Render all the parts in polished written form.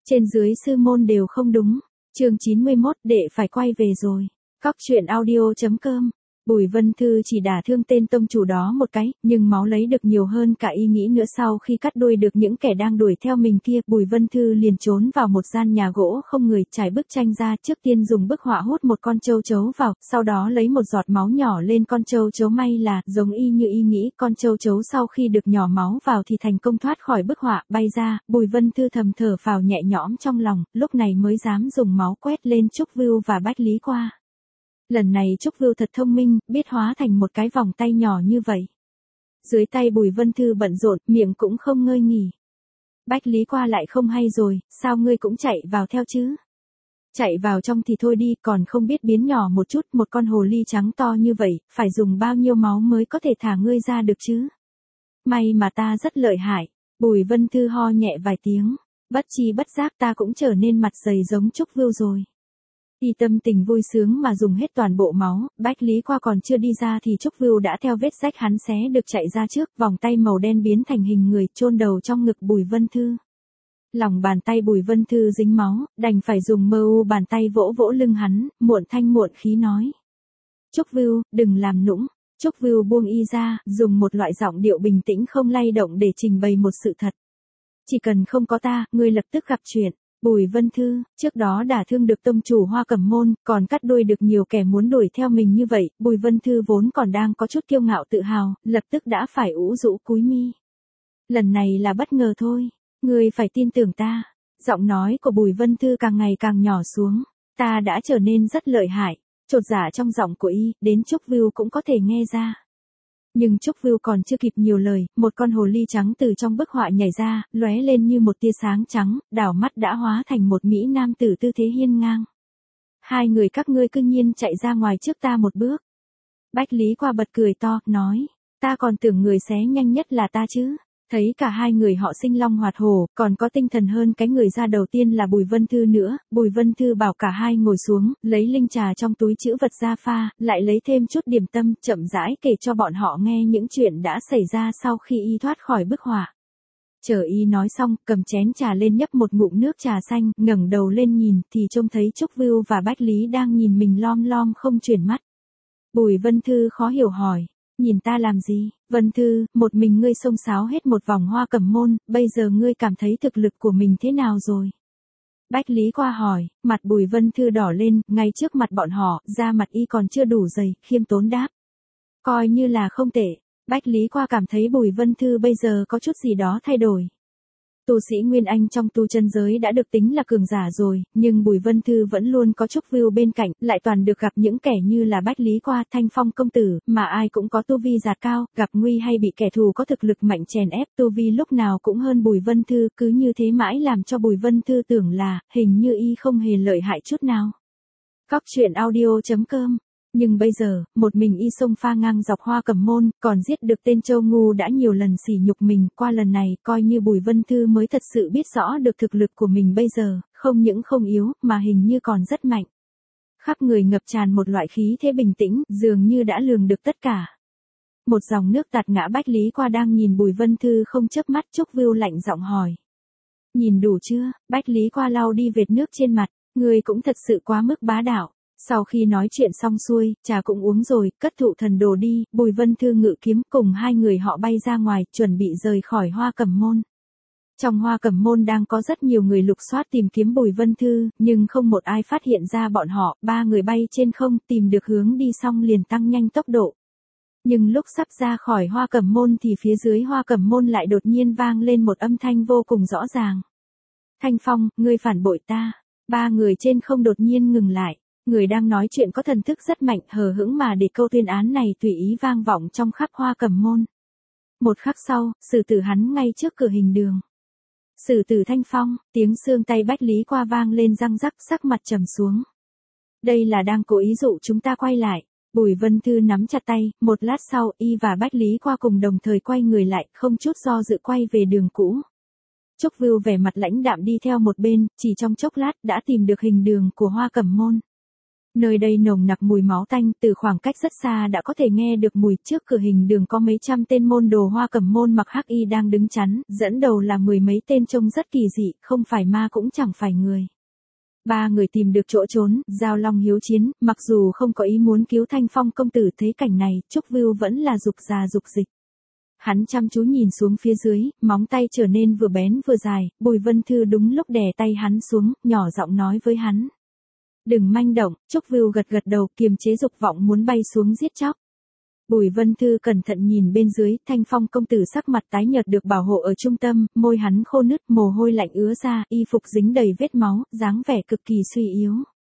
Trên dưới sư môn đều không đúng. Chương 91, đệ phải quay về rồi. Cóc truyện audio.com. Bùi Vân Thư chỉ đả thương tên tông chủ đó một cái, nhưng máu lấy được nhiều hơn cả ý nghĩ nữa. Sau khi cắt đuôi được những kẻ đang đuổi theo mình kia, Bùi Vân Thư liền trốn vào một gian nhà gỗ không người, trải bức tranh ra, trước tiên dùng bức họa hút một con châu chấu vào, sau đó lấy một giọt máu nhỏ lên con châu chấu, may là giống y như y nghĩ, con châu chấu sau khi được nhỏ máu vào thì thành công thoát khỏi bức họa, bay ra. Bùi Vân Thư thầm thở phào nhẹ nhõm trong lòng, lúc này mới dám dùng máu quét lên Trúc Vưu và Bách Lý Qua. Lần này Trúc Vưu thật thông minh, biết hóa thành một cái vòng tay nhỏ như vậy. Dưới tay Bùi Vân Thư bận rộn, miệng cũng không ngơi nghỉ. Bách Lý Qua lại không hay rồi, sao ngươi cũng chạy vào theo chứ? Chạy vào trong thì thôi đi, còn không biết biến nhỏ một chút, một con hồ ly trắng to như vậy, phải dùng bao nhiêu máu mới có thể thả ngươi ra được chứ? May mà ta rất lợi hại. Bùi Vân Thư ho nhẹ vài tiếng, bất chi bất giác ta cũng trở nên mặt dày giống Trúc Vưu rồi. Y tâm tình vui sướng mà dùng hết toàn bộ máu, Bách Lý Qua còn chưa đi ra thì Trúc Vưu đã theo vết rách hắn xé được chạy ra trước, vòng tay màu đen biến thành hình người, chôn đầu trong ngực Bùi Vân Thư. Lòng bàn tay Bùi Vân Thư dính máu, đành phải dùng mơ u bàn tay vỗ vỗ lưng hắn, muộn thanh muộn khí nói. Trúc Vưu, đừng làm nũng. Trúc Vưu buông y ra, dùng một loại giọng điệu bình tĩnh không lay động để trình bày một sự thật. Chỉ cần không có ta, ngươi lập tức gặp chuyện. Bùi Vân Thư, trước đó đả thương được tông chủ Hoa Cẩm Môn, còn cắt đuôi được nhiều kẻ muốn đuổi theo mình như vậy, Bùi Vân Thư vốn còn đang có chút kiêu ngạo tự hào, lập tức đã phải ủ rũ cúi mi. Lần này là bất ngờ thôi, ngươi phải tin tưởng ta. Giọng nói của Bùi Vân Thư càng ngày càng nhỏ xuống, ta đã trở nên rất lợi hại. Chột dạ trong giọng của y, đến Trúc Vưu cũng có thể nghe ra. Nhưng Trúc Vưu còn chưa kịp nhiều lời, một con hồ ly trắng từ trong bức họa nhảy ra, lóe lên như một tia sáng trắng, đảo mắt đã hóa thành một mỹ nam tử tư thế hiên ngang. Hai người các ngươi cư nhiên chạy ra ngoài trước ta một bước. Bách Lý Qua bật cười to, nói, ta còn tưởng người xé nhanh nhất là ta chứ. Thấy cả hai người họ sinh long hoạt hổ, còn có tinh thần hơn cái người ra đầu tiên là Bùi Vân Thư nữa. Bùi Vân Thư bảo cả hai ngồi xuống, lấy linh trà trong túi trữ vật ra pha, lại lấy thêm chút điểm tâm, chậm rãi kể cho bọn họ nghe những chuyện đã xảy ra sau khi y thoát khỏi bức họa. Chờ y nói xong, cầm chén trà lên nhấp một ngụm nước trà xanh, ngẩng đầu lên nhìn, thì trông thấy Trúc Vưu và Bách Lý đang nhìn mình lom lom không chuyển mắt. Bùi Vân Thư khó hiểu hỏi. Nhìn ta làm gì? Vân Thư, một mình ngươi xông xáo hết một vòng Hoa Cẩm Môn, bây giờ ngươi cảm thấy thực lực của mình thế nào rồi? Bách Lý Qua hỏi, mặt Bùi Vân Thư đỏ lên, ngay trước mặt bọn họ, da mặt y còn chưa đủ dày, khiêm tốn đáp. Coi như là không tệ. Bách Lý Qua cảm thấy Bùi Vân Thư bây giờ có chút gì đó thay đổi. Tu sĩ Nguyên Anh trong tu chân giới đã được tính là cường giả rồi, nhưng Bùi Vân Thư vẫn luôn có Trúc Vưu bên cạnh, lại toàn được gặp những kẻ như là Bách Lý Qua, Thanh Phong công tử, mà ai cũng có tu vi giạt cao, gặp nguy hay bị kẻ thù có thực lực mạnh chèn ép, tu vi lúc nào cũng hơn Bùi Vân Thư, cứ như thế mãi làm cho Bùi Vân Thư tưởng là, hình như y không hề lợi hại chút nào. Cóc truyện audio.com. Nhưng bây giờ, một mình y xông pha ngang dọc Hoa Cẩm Môn, còn giết được tên Châu Ngu đã nhiều lần sỉ nhục mình, qua lần này, coi như Bùi Vân Thư mới thật sự biết rõ được thực lực của mình bây giờ, không những không yếu, mà hình như còn rất mạnh. Khắp người ngập tràn một loại khí thế bình tĩnh, dường như đã lường được tất cả. Một dòng nước tạt ngã. Bách Lý Qua đang nhìn Bùi Vân Thư không chớp mắt. Trúc Vưu lạnh giọng hỏi. Nhìn đủ chưa? Bách Lý Qua lau đi vệt nước trên mặt, người cũng thật sự quá mức bá đạo. Sau khi nói chuyện xong xuôi, trà cũng uống rồi, cất thụ thần đồ đi, Bùi Vân Thư ngự kiếm cùng hai người họ bay ra ngoài, chuẩn bị rời khỏi Hoa Cẩm Môn. Trong Hoa Cẩm Môn đang có rất nhiều người lục soát tìm kiếm Bùi Vân Thư, nhưng không một ai phát hiện ra bọn họ, ba người bay trên không, tìm được hướng đi xong liền tăng nhanh tốc độ. Nhưng lúc sắp ra khỏi Hoa Cẩm Môn thì phía dưới Hoa Cẩm Môn lại đột nhiên vang lên một âm thanh vô cùng rõ ràng. Thanh Phong, ngươi phản bội ta. Ba người trên không đột nhiên ngừng lại. Người đang nói chuyện có thần thức rất mạnh, hờ hững mà để câu tuyên án này tùy ý vang vọng trong khắp Hoa Cẩm Môn. Một khắc sau, xử tử hắn ngay trước cửa hình đường. Xử tử Thanh Phong, tiếng xương tay Bách Lý Qua vang lên răng rắc, sắc mặt trầm xuống. Đây là đang cố ý dụ chúng ta quay lại. Bùi Vân Thư nắm chặt tay, một lát sau, y và Bách Lý Qua cùng đồng thời quay người lại, không chút do dự quay về đường cũ. Trúc Vưu vẻ mặt lãnh đạm đi theo một bên, chỉ trong chốc lát đã tìm được hình đường của Hoa Cẩm Môn. Nơi đây nồng nặc mùi máu tanh, từ khoảng cách rất xa đã có thể nghe được mùi. Trước cửa hình đường có mấy trăm tên môn đồ Hoa Cẩm môn mặc hắc y đang đứng chắn, dẫn đầu là mười mấy tên trông rất kỳ dị, không phải ma cũng chẳng phải người. Ba người tìm được chỗ trốn, giao long hiếu chiến, mặc dù không có ý muốn cứu Thanh Phong công tử, thấy cảnh này, Trúc Vưu vẫn là dục già dục dịch. Hắn chăm chú nhìn xuống phía dưới, móng tay trở nên vừa bén vừa dài, Bùi Vân Thư đúng lúc đè tay hắn xuống, nhỏ giọng nói với hắn. Đừng manh động. Trúc Vưu gật gật đầu, kiềm chế dục vọng muốn bay xuống giết chóc. Bùi Vân Thư cẩn thận nhìn bên dưới, Thanh Phong công tử sắc mặt tái nhợt được bảo hộ ở trung tâm, môi hắn khô nứt, mồ hôi lạnh ứa ra, y phục dính đầy vết máu, dáng vẻ cực kỳ suy yếu.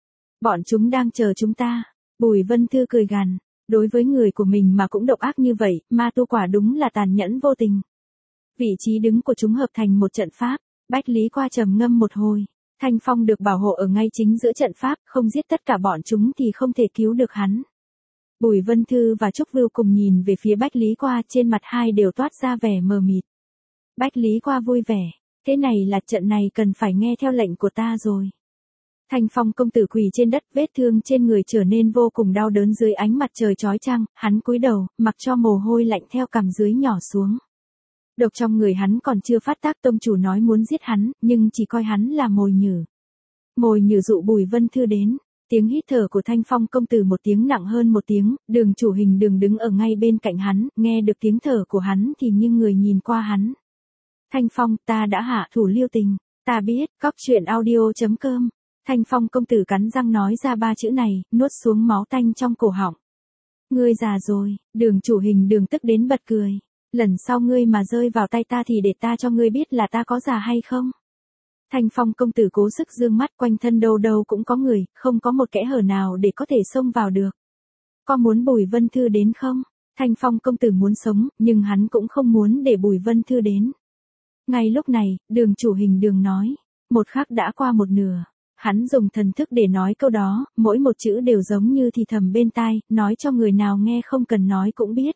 Bọn chúng đang chờ chúng ta. Bùi Vân Thư cười gằn, đối với người của mình mà cũng độc ác như vậy, ma tu quả đúng là tàn nhẫn vô tình. Vị trí đứng của chúng hợp thành một trận pháp, Bách Lý Qua trầm ngâm một hồi. Thanh Phong được bảo hộ ở ngay chính giữa trận pháp, không giết tất cả bọn chúng thì không thể cứu được hắn. Bùi Vân Thư và Trúc Vưu cùng nhìn về phía Bách Lý Qua, trên mặt hai đều toát ra vẻ mờ mịt. Bách Lý Qua vui vẻ, thế này là trận này cần phải nghe theo lệnh của ta rồi. Thanh Phong công tử quỳ trên đất, vết thương trên người trở nên vô cùng đau đớn dưới ánh mặt trời chói chang, hắn cúi đầu, mặc cho mồ hôi lạnh theo cằm dưới nhỏ xuống. Độc trong người hắn còn chưa phát tác, tông chủ nói muốn giết hắn, nhưng chỉ coi hắn là mồi nhử. Mồi nhử dụ Bùi Vân Thư đến. Tiếng hít thở của Thanh Phong công tử một tiếng nặng hơn một tiếng, Đường chủ hình đường đứng ở ngay bên cạnh hắn, nghe được tiếng thở của hắn thì nghiêng người nhìn qua hắn. Thanh Phong, ta đã hạ thủ lưu tình, ta biết. Cóc truyện audio.com. Thanh Phong công tử cắn răng nói ra ba chữ này, nuốt xuống máu tanh trong cổ họng. Ngươi già rồi. Đường chủ hình đường tức đến bật cười. Lần sau ngươi mà rơi vào tay ta thì để ta cho ngươi biết là ta có già hay không. Thanh Phong công tử cố sức dương mắt, quanh thân đâu đâu cũng có người, không có một kẽ hở nào để có thể xông vào được. Có muốn Bùi Vân Thư đến không? Thanh Phong công tử muốn sống, nhưng hắn cũng không muốn để Bùi Vân Thư đến. Ngay lúc này, đường chủ hình đường nói. Một khắc đã qua một nửa. Hắn dùng thần thức để nói câu đó, mỗi một chữ đều giống như thì thầm bên tai, nói cho người nào nghe không cần nói cũng biết.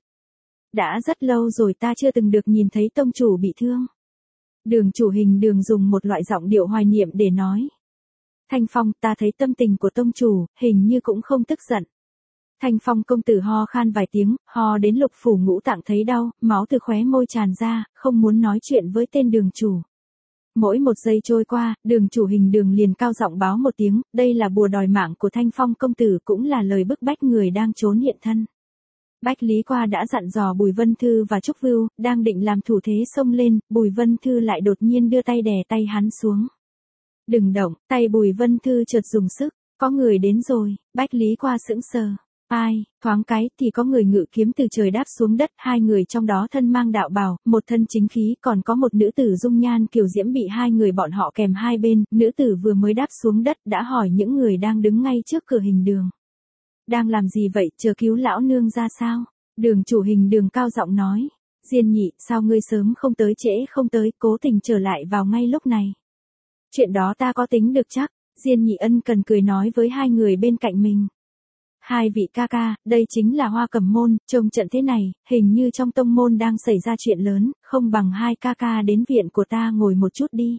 Đã rất lâu rồi ta chưa từng được nhìn thấy tông chủ bị thương. Đường chủ hình đường dùng một loại giọng điệu hoài niệm để nói. Thanh Phong, ta thấy tâm tình của tông chủ, hình như cũng không tức giận. Thanh Phong công tử ho khan vài tiếng, ho đến lục phủ ngũ tạng thấy đau, máu từ khóe môi tràn ra, không muốn nói chuyện với tên đường chủ. Mỗi một giây trôi qua, đường chủ hình đường liền cao giọng báo một tiếng, đây là bùa đòi mạng của Thanh Phong công tử, cũng là lời bức bách người đang trốn hiện thân. Bách Lý Qua đã dặn dò Bùi Vân Thư và Trúc Vưu, đang định làm thủ thế xông lên, Bùi Vân Thư lại đột nhiên đưa tay đè tay hắn xuống. Đừng động. Tay Bùi Vân Thư chợt dùng sức, có người đến rồi. Bách Lý Qua sững sờ. Ai? Thoáng cái thì có người ngự kiếm từ trời đáp xuống đất, hai người trong đó thân mang đạo bào, một thân chính khí, còn có một nữ tử dung nhan kiều diễm bị hai người bọn họ kèm hai bên, nữ tử vừa mới đáp xuống đất đã hỏi những người đang đứng ngay trước cửa hình đường. Đang làm gì vậy, chờ cứu lão nương ra sao? Đường chủ hình đường cao giọng nói. Diên nhị, sao ngươi sớm không tới trễ không tới, cố tình trở lại vào ngay lúc này. Chuyện đó ta có tính được chắc. Diên nhị ân cần cười nói với hai người bên cạnh mình. Hai vị ca ca, đây chính là Hoa Cẩm môn, trông trận thế này, hình như trong tông môn đang xảy ra chuyện lớn, không bằng hai ca ca đến viện của ta ngồi một chút đi.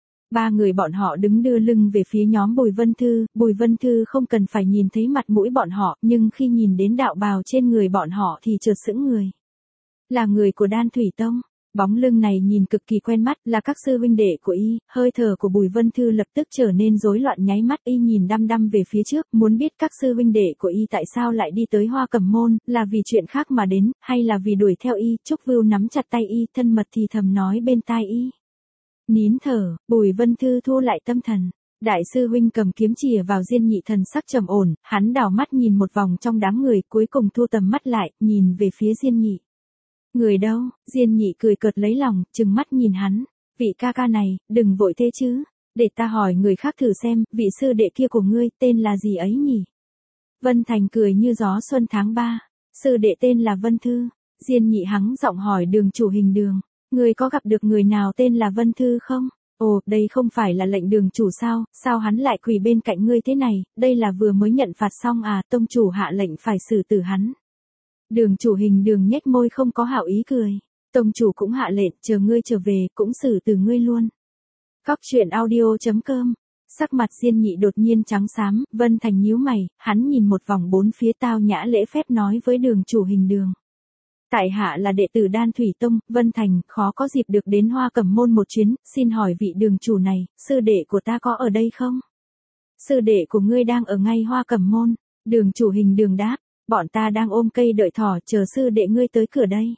Ba người bọn họ đứng đưa lưng về phía nhóm Bùi Vân Thư không cần phải nhìn thấy mặt mũi bọn họ, nhưng khi nhìn đến đạo bào trên người bọn họ thì chợt sững người. Là người của Đan Thủy Tông. Bóng lưng này nhìn cực kỳ quen mắt, là các sư huynh đệ của y. Hơi thở của Bùi Vân Thư lập tức trở nên rối loạn, nháy mắt y nhìn đăm đăm về phía trước, muốn biết các sư huynh đệ của y tại sao lại đi tới Hoa Cẩm môn, là vì chuyện khác mà đến, hay là vì đuổi theo y. Trúc Vưu nắm chặt tay y, thân mật thì thầm nói bên tai y. Nín thở. Bùi Vân Thư thu lại tâm thần. Đại sư huynh cầm kiếm chìa vào Diên nhị, thần sắc trầm ổn, hắn đảo mắt nhìn một vòng trong đám người, cuối cùng thu tầm mắt lại, nhìn về phía Diên nhị. Người đâu? Diên nhị cười cợt lấy lòng, trừng mắt nhìn hắn. Vị ca ca này, đừng vội thế chứ. Để ta hỏi người khác thử xem, vị sư đệ kia của ngươi, tên là gì ấy nhỉ? Vân Thành cười như gió xuân tháng 3. Sư đệ tên là Vân Thư. Diên nhị hắng giọng hỏi đường chủ hình đường. Ngươi có gặp được người nào tên là Vân Thư không? Ồ, đây không phải là lệnh đường chủ sao, sao hắn lại quỳ bên cạnh ngươi thế này, đây là vừa mới nhận phạt xong à, tông chủ hạ lệnh phải xử tử hắn. Đường chủ hình đường nhếch môi không có hảo ý cười. Tông chủ cũng hạ lệnh, chờ ngươi trở về, cũng xử tử ngươi luôn. Cóc truyện audio.com Sắc mặt Diên Nhị đột nhiên trắng xám, Vân Thành nhíu mày, hắn nhìn một vòng bốn phía tao nhã lễ phép nói với Đường chủ Hình Đường. Tại hạ là đệ tử Đan Thủy Tông, Vân Thành, khó có dịp được đến Hoa Cẩm Môn một chuyến, xin hỏi vị đường chủ này, sư đệ của ta có ở đây không? Sư đệ của ngươi đang ở ngay Hoa Cẩm Môn, Đường chủ Hình Đường đáp, bọn ta đang ôm cây đợi thỏ chờ sư đệ ngươi tới cửa đây.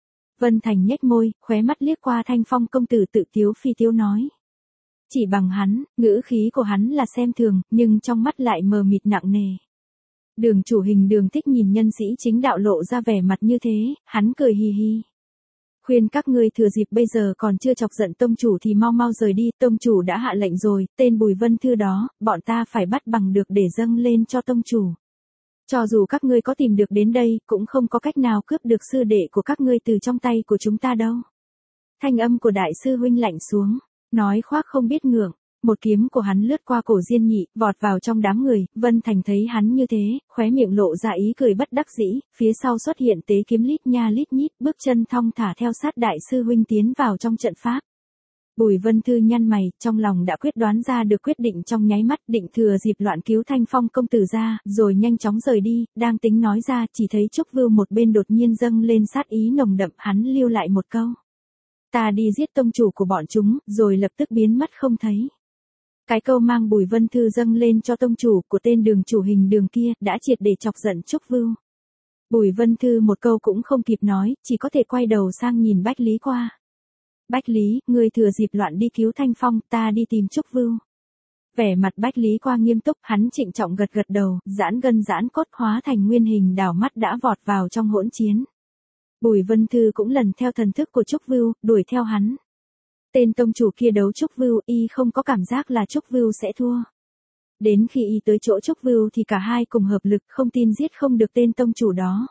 Vân Thành nhếch môi, khóe mắt liếc qua Thanh Phong công tử tự tiếu phi tiếu nói. Chỉ bằng hắn, ngữ khí của hắn là xem thường, nhưng trong mắt lại mờ mịt nặng nề. Đường chủ Hình Đường thích nhìn nhân sĩ chính đạo lộ ra vẻ mặt như thế, hắn cười hì hì. Khuyên các ngươi thừa dịp bây giờ còn chưa chọc giận tông chủ thì mau mau rời đi, tông chủ đã hạ lệnh rồi, tên Bùi Vân Thư đó, bọn ta phải bắt bằng được để dâng lên cho tông chủ. Cho dù các ngươi có tìm được đến đây, cũng không có cách nào cướp được sư đệ của các ngươi từ trong tay của chúng ta đâu. Thanh âm của đại sư huynh lạnh xuống, nói khoác không biết ngượng. Một kiếm của hắn lướt qua cổ Diên Nhị, vọt vào trong đám người, Vân Thành thấy hắn như thế, khóe miệng lộ ra ý cười bất đắc dĩ, phía sau xuất hiện tế kiếm lít nha lít nhít, bước chân thong thả theo sát đại sư huynh tiến vào trong trận pháp. Bùi Vân Thư nhăn mày, trong lòng đã quyết đoán ra được quyết định trong nháy mắt, định thừa dịp loạn cứu Thanh Phong công tử ra, rồi nhanh chóng rời đi, đang tính nói ra, chỉ thấy Trúc Vưu một bên đột nhiên dâng lên sát ý nồng đậm, hắn lưu lại một câu. Ta đi giết tông chủ của bọn chúng, rồi lập tức biến mất không thấy. Cái câu mang Bùi Vân Thư dâng lên cho tông chủ của tên đường chủ Hình Đường kia, đã triệt để chọc giận Trúc Vưu. Bùi Vân Thư một câu cũng không kịp nói, chỉ có thể quay đầu sang nhìn Bách Lý qua. Bách Lý, ngươi thừa dịp loạn đi cứu Thanh Phong, ta đi tìm Trúc Vưu. Vẻ mặt Bách Lý qua nghiêm túc, hắn trịnh trọng gật gật đầu, giãn gân giãn cốt hóa thành nguyên hình đảo mắt đã vọt vào trong hỗn chiến. Bùi Vân Thư cũng lần theo thần thức của Trúc Vưu, đuổi theo hắn. Tên tông chủ kia đấu Trúc Vưu, y không có cảm giác là Trúc Vưu sẽ thua. Đến khi y tới chỗ Trúc Vưu thì cả hai cùng hợp lực, không tin giết không được tên tông chủ đó.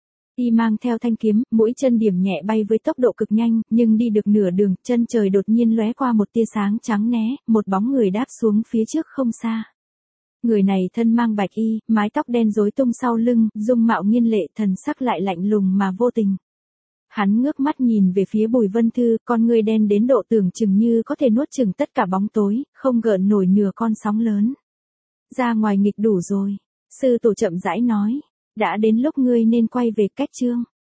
Y mang theo thanh kiếm, mũi chân điểm nhẹ bay với tốc độ cực nhanh, nhưng đi được nửa đường, chân trời đột nhiên lóe qua một tia sáng trắng né, một bóng người đáp xuống phía trước không xa. Người này thân mang bạch y, mái tóc đen rối tung sau lưng, dung mạo nghiên lệ, thần sắc lại lạnh lùng mà vô tình. Hắn ngước mắt nhìn về phía Bùi Vân Thư, con người đen đến độ tưởng chừng như có thể nuốt chừng tất cả bóng tối, không gợn nổi nửa con sóng lớn. Ra ngoài nghịch đủ rồi, sư tổ chậm rãi nói, đã đến lúc ngươi nên quay về cách chương.